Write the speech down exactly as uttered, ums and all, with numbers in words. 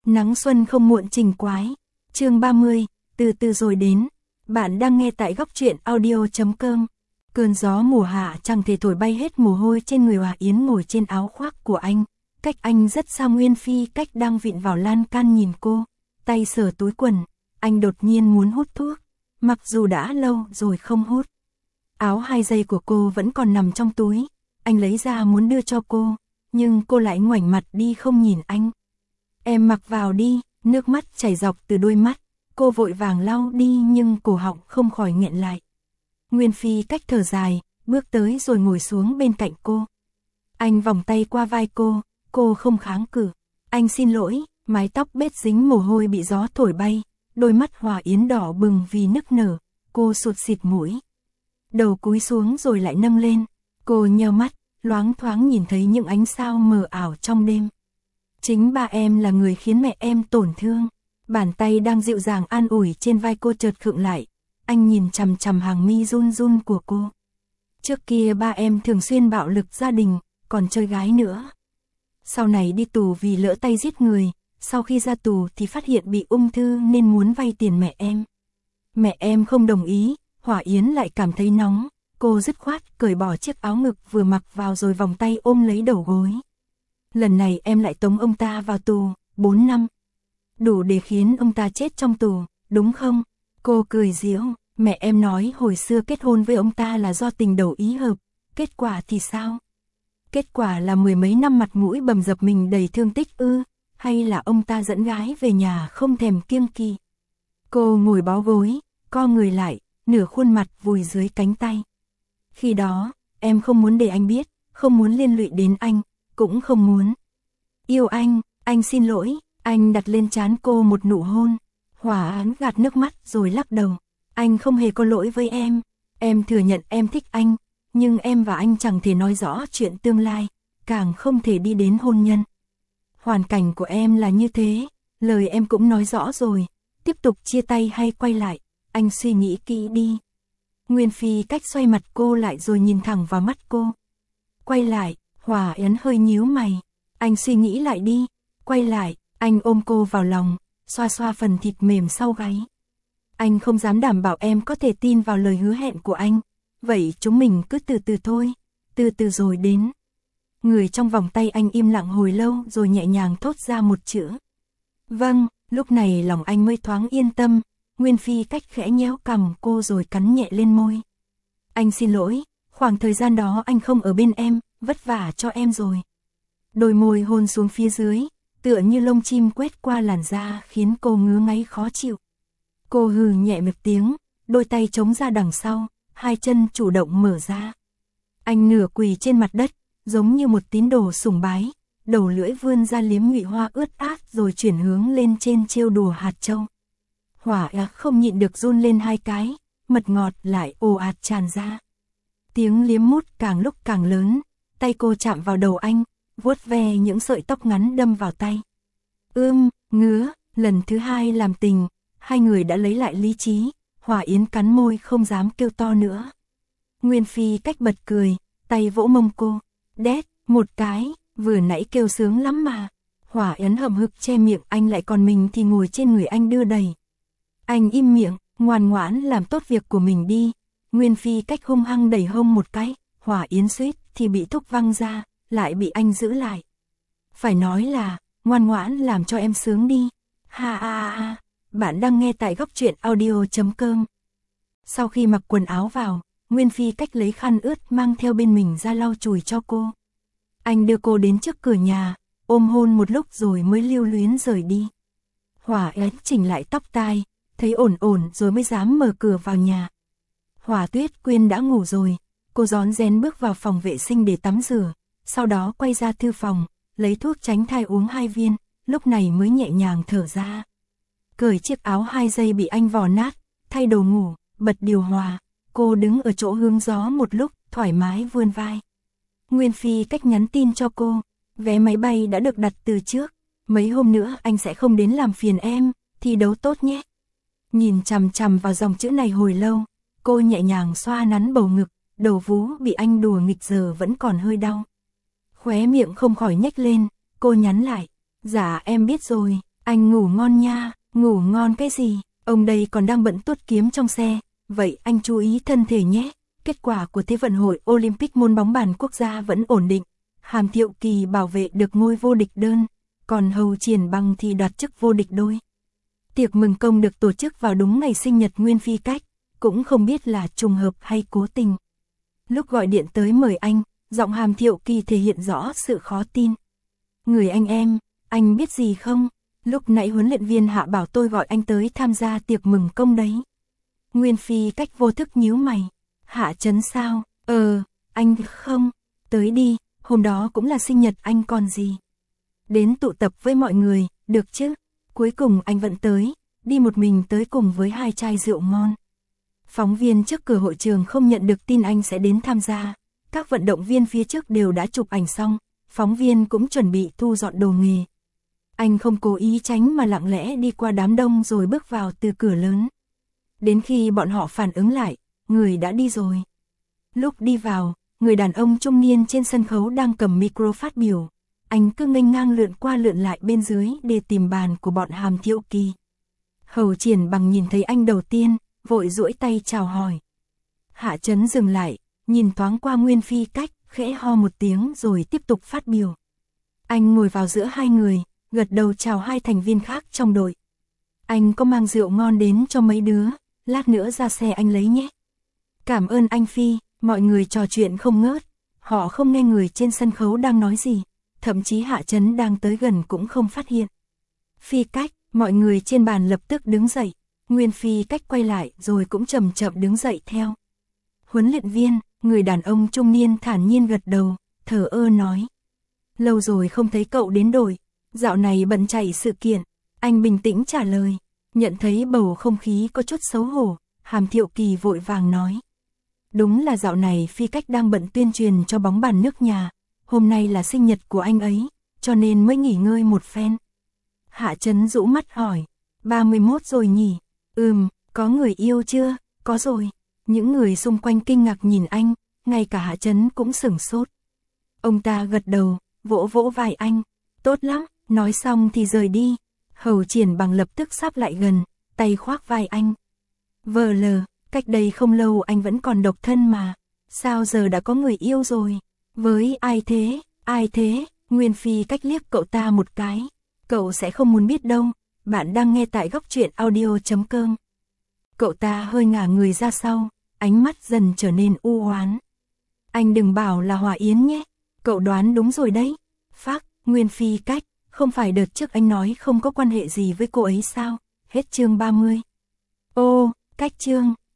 Nắng xuân không muộn trình quái. Chương ba mươi, từ từ rồi đến. Bạn đang nghe tại góc truyện audio chấm com. Cơn gió mùa hạ chẳng thể thổi bay hết mồ hôi trên người Hòa Yến ngồi trên áo khoác của anh. Cách anh rất xa, Nguyên Phi cách đang vịn vào lan can nhìn cô, tay sờ túi quần. Anh đột nhiên muốn hút thuốc, mặc dù đã lâu rồi không hút. Áo hai dây của cô vẫn còn nằm trong túi. Anh lấy ra muốn đưa cho cô, nhưng cô lại ngoảnh mặt đi không nhìn anh. Em mặc vào đi. Nước mắt chảy dọc từ đôi mắt. Cô vội vàng lau đi nhưng cổ họng không khỏi nghẹn lại. Nguyên Phi cách thở dài, bước tới rồi ngồi xuống bên cạnh cô. Anh vòng tay qua vai cô, cô không kháng cự. Anh xin lỗi, mái tóc bết dính mồ hôi bị gió thổi bay. Đôi mắt Hòa Yến đỏ bừng vì nức nở, cô sụt xịt mũi. Đầu cúi xuống rồi lại nâng lên. Cô nheo mắt, loáng thoáng nhìn thấy những ánh sao mờ ảo trong đêm. Chính ba em là người khiến mẹ em tổn thương. Bàn tay đang dịu dàng an ủi trên vai cô chợt khựng lại. Anh nhìn chằm chằm hàng mi run run của cô. Trước kia ba em thường xuyên bạo lực gia đình, còn chơi gái nữa. Sau này đi tù vì lỡ tay giết người, sau khi ra tù thì phát hiện bị ung thư nên muốn vay tiền mẹ em. Mẹ em không đồng ý. Hòa Yến lại cảm thấy nóng, cô dứt khoát cởi bỏ chiếc áo ngực vừa mặc vào rồi vòng tay ôm lấy đầu gối. Lần này em lại tống ông ta vào tù, bốn năm. Đủ để khiến ông ta chết trong tù, đúng không? Cô cười giễu, mẹ em nói hồi xưa kết hôn với ông ta là do tình đầu ý hợp, kết quả thì sao? Kết quả là mười mấy năm mặt mũi bầm dập mình đầy thương tích ư, hay là ông ta dẫn gái về nhà không thèm kiêng kỵ? Cô ngồi bó gối, co người lại, nửa khuôn mặt vùi dưới cánh tay. Khi đó, em không muốn để anh biết, không muốn liên lụy đến anh, cũng không muốn yêu anh. Anh xin lỗi. Anh đặt lên trán cô một nụ hôn. Hòa Yến gạt nước mắt rồi lắc đầu. Anh không hề có lỗi với em. Em thừa nhận em thích anh, nhưng em và anh chẳng thể nói rõ chuyện tương lai, càng không thể đi đến hôn nhân. Hoàn cảnh của em là như thế, lời em cũng nói rõ rồi. Tiếp tục chia tay hay quay lại, anh suy nghĩ kỹ đi. Nguyên Phi cách xoay mặt cô lại rồi nhìn thẳng vào mắt cô. Quay lại. Hòa Yến hơi nhíu mày. Anh suy nghĩ lại đi. Quay lại. Anh ôm cô vào lòng, xoa xoa phần thịt mềm sau gáy. Anh không dám đảm bảo em có thể tin vào lời hứa hẹn của anh. Vậy chúng mình cứ từ từ thôi, từ từ rồi đến. Người trong vòng tay anh im lặng hồi lâu rồi nhẹ nhàng thốt ra một chữ. Vâng. Lúc này lòng anh mới thoáng yên tâm. Nguyên Phi cách khẽ nhéo cằm cô rồi cắn nhẹ lên môi. Anh xin lỗi, khoảng thời gian đó anh không ở bên em, vất vả cho em rồi. Đôi môi hôn xuống phía dưới, tựa như lông chim quét qua làn da khiến cô ngứa ngáy khó chịu. Cô hừ nhẹ một tiếng, đôi tay chống ra đằng sau, hai chân chủ động mở ra. Anh nửa quỳ trên mặt đất, giống như một tín đồ sùng bái, đầu lưỡi vươn ra liếm nhụy hoa ướt át rồi chuyển hướng lên trên trêu đùa hạt châu. Hỏa Yến không nhịn được run lên hai cái, mật ngọt lại ồ ạt tràn ra. Tiếng liếm mút càng lúc càng lớn, tay cô chạm vào đầu anh, vuốt ve những sợi tóc ngắn đâm vào tay. Ưm, ngứa. Lần thứ hai làm tình, hai người đã lấy lại lý trí. Hòa Yến cắn môi không dám kêu to nữa. Nguyên Phi cách bật cười, tay vỗ mông cô. Đét, một cái, vừa nãy kêu sướng lắm mà. Hòa Yến hậm hực che miệng, anh lại còn mình thì ngồi trên người anh đưa đẩy. Anh im miệng, ngoan ngoãn làm tốt việc của mình đi. Nguyên Phi cách hung hăng đẩy hông một cái. Hòa Yến suýt thì bị thúc văng ra, lại bị anh giữ lại. Phải nói là, ngoan ngoãn làm cho em sướng đi. Ha ha ha. Bạn đang nghe tại góc truyện audio chấm com. Sau khi mặc quần áo vào, Nguyên Phi cách lấy khăn ướt mang theo bên mình ra lau chùi cho cô. Anh đưa cô đến trước cửa nhà, ôm hôn một lúc rồi mới lưu luyến rời đi. Hòa Yến chỉnh lại tóc tai, thấy ổn ổn rồi mới dám mở cửa vào nhà. Hòa Tuyết Quyên đã ngủ rồi, cô rón rén bước vào phòng vệ sinh để tắm rửa, sau đó quay ra thư phòng, lấy thuốc tránh thai uống hai viên, lúc này mới nhẹ nhàng thở ra. Cởi chiếc áo hai dây bị anh vò nát, thay đồ ngủ, bật điều hòa, cô đứng ở chỗ hướng gió một lúc, thoải mái vươn vai. Nguyên Phi cách nhắn tin cho cô, vé máy bay đã được đặt từ trước, mấy hôm nữa anh sẽ không đến làm phiền em, thi đấu tốt nhé. Nhìn chằm chằm vào dòng chữ này hồi lâu, cô nhẹ nhàng xoa nắn bầu ngực, đầu vú bị anh đùa nghịch giờ vẫn còn hơi đau. Khóe miệng không khỏi nhếch lên, cô nhắn lại, dạ em biết rồi, Anh ngủ ngon nha, ngủ ngon cái gì, ông đây còn đang bận tuốt kiếm trong xe, vậy anh chú ý thân thể nhé. Kết quả của Thế vận hội Olympic môn bóng bàn quốc gia vẫn ổn định. Hàm Thiệu Kỳ bảo vệ được ngôi vô địch đơn, còn Hầu Triển Bằng thì đoạt chức vô địch đôi. Tiệc mừng công được tổ chức vào đúng ngày sinh nhật Nguyên Phi Cách, cũng không biết là trùng hợp hay cố tình. Lúc gọi điện tới mời anh, giọng Hàm Thiệu Kỳ thể hiện rõ sự khó tin. Người anh em, anh biết gì không? Lúc nãy huấn luyện viên Hạ bảo tôi gọi anh tới tham gia tiệc mừng công đấy. Nguyên Phi Cách vô thức nhíu mày. Hạ Chấn sao? Ờ, anh không, tới đi, hôm đó cũng là sinh nhật anh còn gì. Đến tụ tập với mọi người, được chứ? Cuối cùng anh vẫn tới, đi một mình tới cùng với hai chai rượu ngon. Phóng viên trước cửa hội trường không nhận được tin anh sẽ đến tham gia. Các vận động viên phía trước đều đã chụp ảnh xong, phóng viên cũng chuẩn bị thu dọn đồ nghề. Anh không cố ý tránh mà lặng lẽ đi qua đám đông rồi bước vào từ cửa lớn. Đến khi bọn họ phản ứng lại, người đã đi rồi. Lúc đi vào, người đàn ông trung niên trên sân khấu đang cầm micro phát biểu. Anh cứ nghênh ngang lượn qua lượn lại bên dưới để tìm bàn của bọn Hàm Thiệu Kỳ. Hầu Triển Bằng nhìn thấy anh đầu tiên, vội duỗi tay chào hỏi. Hạ Chấn dừng lại, nhìn thoáng qua Nguyên Phi Cách, khẽ ho một tiếng rồi tiếp tục phát biểu. Anh ngồi vào giữa hai người, gật đầu chào hai thành viên khác trong đội. Anh có mang rượu ngon đến cho mấy đứa, lát nữa ra xe anh lấy nhé. Cảm ơn anh Phi, mọi người trò chuyện không ngớt, họ không nghe người trên sân khấu đang nói gì, thậm chí Hạ Chấn đang tới gần cũng không phát hiện. Phi Cách, mọi người trên bàn lập tức đứng dậy, Nguyên Phi Cách quay lại rồi cũng chậm chậm đứng dậy theo. Huấn luyện viên, người đàn ông trung niên thản nhiên gật đầu, thờ ơ nói. Lâu rồi không thấy cậu đến đội, dạo này bận chạy sự kiện, anh bình tĩnh trả lời. Nhận thấy bầu không khí có chút xấu hổ, Hàm Thiệu Kỳ vội vàng nói. Đúng là dạo này Phi Cách đang bận tuyên truyền cho bóng bàn nước nhà, hôm nay là sinh nhật của anh ấy, cho nên mới nghỉ ngơi một phen. Hạ Chấn rũ mắt hỏi, ba mươi mốt rồi nhỉ? Ừm, có người yêu chưa? Có rồi. Những người xung quanh kinh ngạc nhìn anh, ngay cả Hạ Chấn cũng sửng sốt. Ông ta gật đầu, vỗ vỗ vai anh, tốt lắm, nói xong thì rời đi. Hầu Triển Bằng lập tức sắp lại gần, tay khoác vai anh. Vờ lờ, cách đây không lâu anh vẫn còn độc thân mà, sao giờ đã có người yêu rồi? Với ai thế? Ai thế? Nguyên Phi Cách liếc cậu ta một cái. Cậu sẽ không muốn biết đâu, bạn đang nghe tại góc truyện audio chấm com. Cậu ta hơi ngả người ra sau, ánh mắt dần trở nên u oán. Anh đừng bảo là Hòa Yến nhé, cậu đoán đúng rồi đấy. Phác, Nguyên Phi Cách, không phải đợt trước anh nói không có quan hệ gì với cô ấy sao? Hết chương ba mươi. Ô, Cách chương,